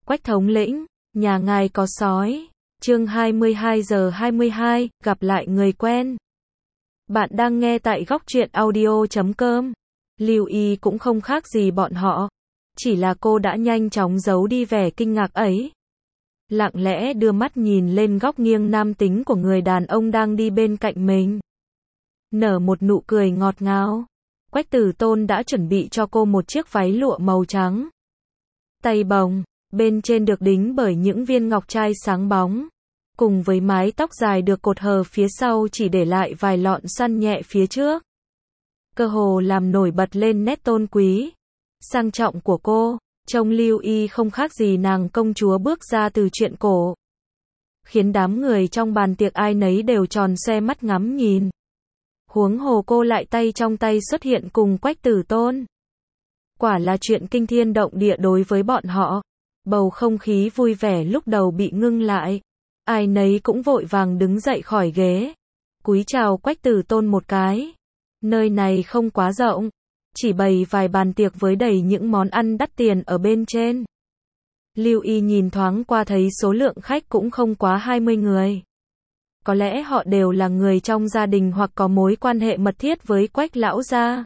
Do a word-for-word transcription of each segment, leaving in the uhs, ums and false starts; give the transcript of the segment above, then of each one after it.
Quách thống lĩnh, nhà ngài có sói. Chương hai mươi hai giờ hai mươi hai, gặp lại người quen. Bạn đang nghe tại góc truyện audio chấm com. Lưu Y cũng không khác gì bọn họ. Chỉ là cô đã nhanh chóng giấu đi vẻ kinh ngạc ấy. Lặng lẽ đưa mắt nhìn lên góc nghiêng nam tính của người đàn ông đang đi bên cạnh mình. Nở một nụ cười ngọt ngào. Quách Tử Tôn đã chuẩn bị cho cô một chiếc váy lụa màu trắng. Tay bồng, bên trên được đính bởi những viên ngọc trai sáng bóng. Cùng với mái tóc dài được cột hờ phía sau chỉ để lại vài lọn xoăn nhẹ phía trước. Cơ hồ làm nổi bật lên nét tôn quý, sang trọng của cô. Trông Lưu Y không khác gì nàng công chúa bước ra từ truyện cổ. Khiến đám người trong bàn tiệc ai nấy đều tròn xoe mắt ngắm nhìn. Huống hồ cô lại tay trong tay xuất hiện cùng Quách Tử Tôn. Quả là chuyện kinh thiên động địa đối với bọn họ. Bầu không khí vui vẻ lúc đầu bị ngưng lại. Ai nấy cũng vội vàng đứng dậy khỏi ghế. Cúi chào Quách Tử Tôn một cái. Nơi này không quá rộng. Chỉ bày vài bàn tiệc với đầy những món ăn đắt tiền ở bên trên. Lưu Y nhìn thoáng qua thấy số lượng khách cũng không quá hai mươi người. Có lẽ họ đều là người trong gia đình hoặc có mối quan hệ mật thiết với Quách lão gia.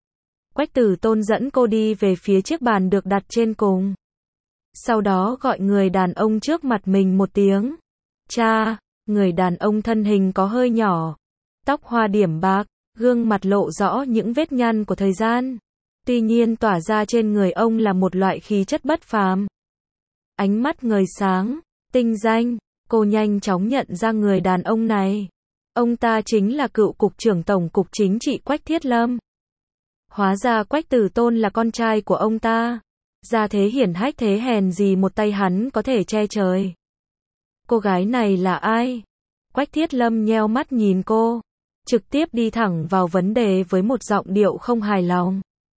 Quách Tử Tôn dẫn cô đi về phía chiếc bàn được đặt trên cùng. Sau đó gọi người đàn ông trước mặt mình một tiếng. Cha, người đàn ông thân hình có hơi nhỏ. Tóc hoa điểm bạc, gương mặt lộ rõ những vết nhăn của thời gian. Tuy nhiên tỏa ra trên người ông là một loại khí chất bất phàm. Ánh mắt ngời sáng, tinh danh. Cô nhanh chóng nhận ra người đàn ông này. Ông ta chính là cựu cục trưởng tổng cục chính trị Quách Thiết Lâm. Hóa ra Quách Tử Tôn là con trai của ông ta. Gia thế hiển hách thế hèn gì một tay hắn có thể che trời. Cô gái này là ai? Quách Thiết Lâm nheo mắt nhìn cô. Trực tiếp đi thẳng vào vấn đề với một giọng điệu không hài lòng.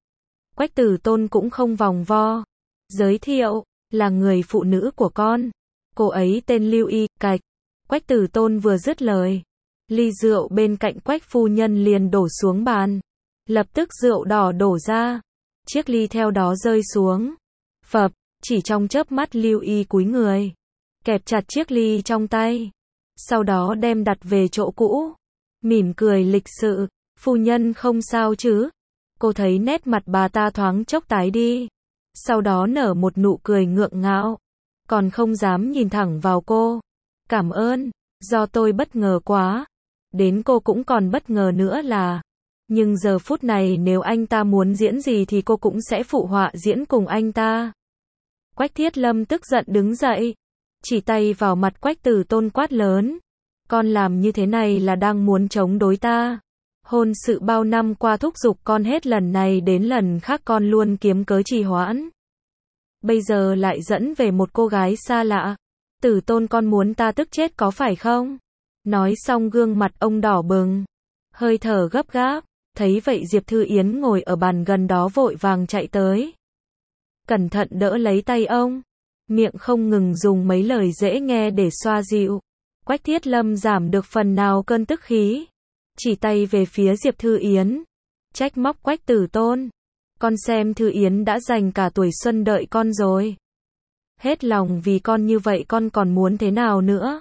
Quách Tử Tôn cũng không vòng vo. Giới thiệu, là người phụ nữ của con. Cô ấy tên Lưu Y, cạch. Quách Tử Tôn vừa dứt lời. Ly rượu bên cạnh Quách phu nhân liền đổ xuống bàn. Lập tức rượu đỏ đổ ra. Chiếc ly theo đó rơi xuống. Phập, chỉ trong chớp mắt Lưu Y cúi người. Kẹp chặt chiếc ly trong tay. Sau đó đem đặt về chỗ cũ. Mỉm cười lịch sự. Phu nhân không sao chứ? Cô thấy nét mặt bà ta thoáng chốc tái đi. Sau đó nở một nụ cười ngượng ngạo. Còn không dám nhìn thẳng vào cô. Cảm ơn, do tôi bất ngờ quá. Đến cô cũng còn bất ngờ nữa là. Nhưng giờ phút này nếu anh ta muốn diễn gì thì cô cũng sẽ phụ họa diễn cùng anh ta. Quách Thiết Lâm tức giận đứng dậy. Chỉ tay vào mặt Quách Tử Tôn quát lớn. Con làm như thế này là đang muốn chống đối ta. Hôn sự bao năm qua thúc giục con hết lần này đến lần khác con luôn kiếm cớ trì hoãn. Bây giờ lại dẫn về một cô gái xa lạ. Tử Tôn con muốn ta tức chết có phải không? Nói xong gương mặt ông đỏ bừng. Hơi thở gấp gáp. Thấy vậy Diệp Thư Yến ngồi ở bàn gần đó vội vàng chạy tới. Cẩn thận đỡ lấy tay ông. Miệng không ngừng dùng mấy lời dễ nghe để xoa dịu. Quách Thiết Lâm giảm được phần nào cơn tức khí. Chỉ tay về phía Diệp Thư Yến. Trách móc Quách Tử Tôn. Con xem Thư Yến đã dành cả tuổi xuân đợi con rồi. Hết lòng vì con như vậy con còn muốn thế nào nữa?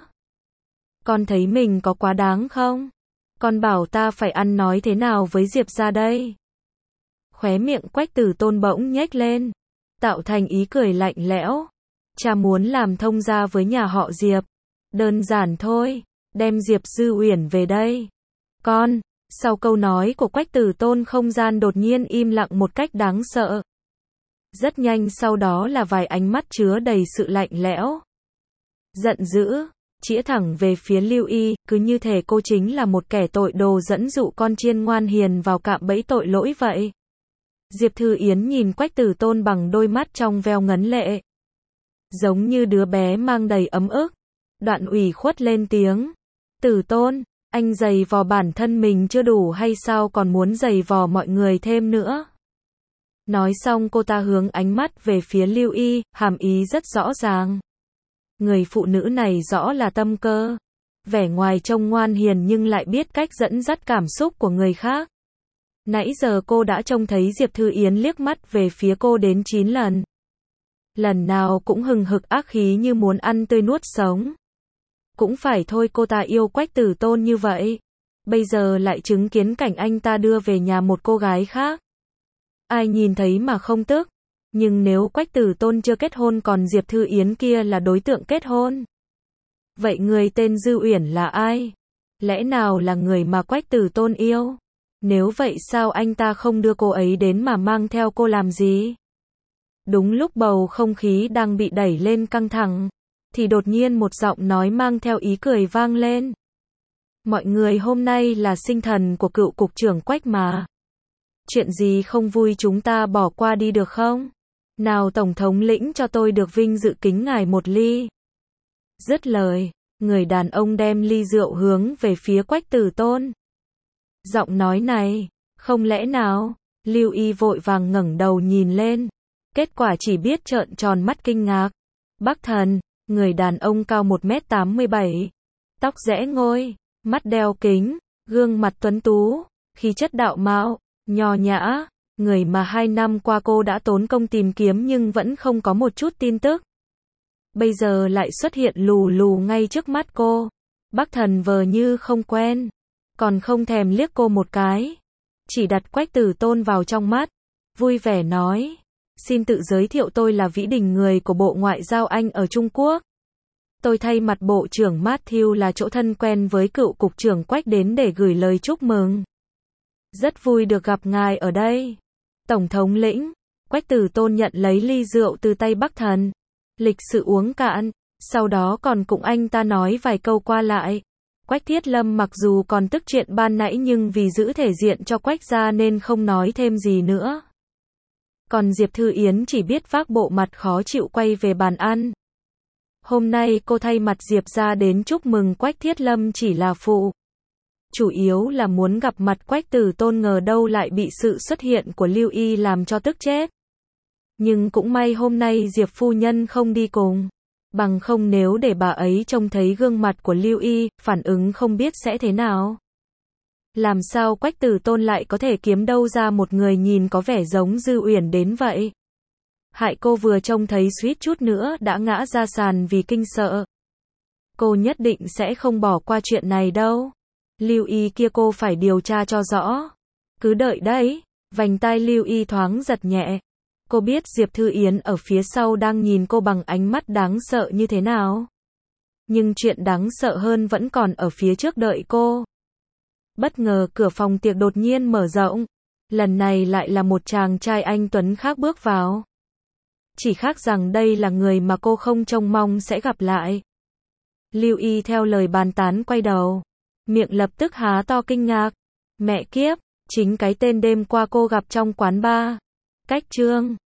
Con thấy mình có quá đáng không? Con bảo ta phải ăn nói thế nào với Diệp ra đây? Khóe miệng Quách Tử Tôn bỗng nhếch lên. Tạo thành ý cười lạnh lẽo. Cha muốn làm thông gia với nhà họ Diệp. Đơn giản thôi. Đem Diệp Dư Uyển về đây. Con. Sau câu nói của Quách Tử Tôn không gian đột nhiên im lặng một cách đáng sợ. Rất nhanh sau đó là vài ánh mắt chứa đầy sự lạnh lẽo. Giận dữ, chĩa thẳng về phía Lưu Y, cứ như thể cô chính là một kẻ tội đồ dẫn dụ con chiên ngoan hiền vào cạm bẫy tội lỗi vậy. Diệp Thư Yến nhìn Quách Tử Tôn bằng đôi mắt trong veo ngấn lệ. Giống như đứa bé mang đầy ấm ức. Đoạn ủy khuất lên tiếng. Tử Tôn, anh giày vò bản thân mình chưa đủ hay sao còn muốn giày vò mọi người thêm nữa? Nói xong cô ta hướng ánh mắt về phía Lưu Y, hàm ý rất rõ ràng. Người phụ nữ này rõ là tâm cơ. Vẻ ngoài trông ngoan hiền nhưng lại biết cách dẫn dắt cảm xúc của người khác. Nãy giờ cô đã trông thấy Diệp Thư Yến liếc mắt về phía cô đến chín lần. lần nào cũng hừng hực ác khí như muốn ăn tươi nuốt sống. Cũng phải thôi, cô ta yêu Quách Tử Tôn như vậy, bây giờ lại chứng kiến cảnh anh ta đưa về nhà một cô gái khác. Ai nhìn thấy mà không tức, nhưng nếu Quách Tử Tôn chưa kết hôn còn Diệp Thư Yến kia là đối tượng kết hôn. Vậy người tên Dư Uyển là ai? Lẽ nào là người mà Quách Tử Tôn yêu? Nếu vậy sao anh ta không đưa cô ấy đến mà mang theo cô làm gì? Đúng lúc bầu không khí đang bị đẩy lên căng thẳng, thì đột nhiên một giọng nói mang theo ý cười vang lên. Mọi người, hôm nay là sinh thần của cựu cục trưởng Quách mà. Chuyện gì không vui chúng ta bỏ qua đi được không? Nào tổng thống lĩnh cho tôi được vinh dự kính ngài một ly. Dứt lời, người đàn ông đem ly rượu hướng về phía Quách Tử Tôn. Giọng nói này, không lẽ nào? Lưu Y vội vàng ngẩng đầu nhìn lên, kết quả chỉ biết trợn tròn mắt kinh ngạc. Bắc Thần, người đàn ông cao một mét tám mươi bảy, tóc rẽ ngôi, mắt đeo kính, gương mặt tuấn tú, khí chất đạo mạo, nho nhã, người mà hai năm qua cô đã tốn công tìm kiếm nhưng vẫn không có một chút tin tức. Bây giờ lại xuất hiện lù lù ngay trước mắt cô. Bắc Thần vờ như không quen, còn không thèm liếc cô một cái, chỉ đặt Quách Tử Tôn vào trong mắt, vui vẻ nói, xin tự giới thiệu, tôi là Vĩ Đình, người của Bộ Ngoại giao Anh ở Trung Quốc. Tôi thay mặt Bộ trưởng Matthew là chỗ thân quen với cựu cục trưởng Quách đến để gửi lời chúc mừng. Rất vui được gặp ngài ở đây. Tổng thống lĩnh. Quách Tử Tôn nhận lấy ly rượu từ tay Bắc Thần, lịch sự uống cạn, sau đó còn cùng anh ta nói vài câu qua lại. Quách Thiết Lâm mặc dù còn tức chuyện ban nãy nhưng vì giữ thể diện cho Quách gia nên không nói thêm gì nữa. Còn Diệp Thư Yến chỉ biết vác bộ mặt khó chịu quay về bàn ăn. Hôm nay cô thay mặt Diệp gia đến chúc mừng Quách Thiết Lâm chỉ là phụ. Chủ yếu là muốn gặp mặt Quách Tử Tôn, ngờ đâu lại bị sự xuất hiện của Lưu Y làm cho tức chết. Nhưng cũng may hôm nay Diệp phu nhân không đi cùng. Bằng không nếu để bà ấy trông thấy gương mặt của Lưu Y, phản ứng không biết sẽ thế nào. Làm sao Quách Tử Tôn lại có thể kiếm đâu ra một người nhìn có vẻ giống Dư Uyển đến vậy? Hại cô vừa trông thấy suýt chút nữa đã ngã ra sàn vì kinh sợ. Cô nhất định sẽ không bỏ qua chuyện này đâu. Lưu Y kia cô phải điều tra cho rõ. Cứ đợi đấy. Vành tai Lưu Y thoáng giật nhẹ. Cô biết Diệp Thư Yến ở phía sau đang nhìn cô bằng ánh mắt đáng sợ như thế nào. Nhưng chuyện đáng sợ hơn vẫn còn ở phía trước đợi cô. Bất ngờ cửa phòng tiệc đột nhiên mở rộng. Lần này lại là một chàng trai anh tuấn khác bước vào. Chỉ khác rằng đây là người mà cô không trông mong sẽ gặp lại. Lưu Y theo lời bàn tán quay đầu, miệng lập tức há to kinh ngạc. Mẹ kiếp, chính cái tên đêm qua cô gặp trong quán bar. Cách Trương.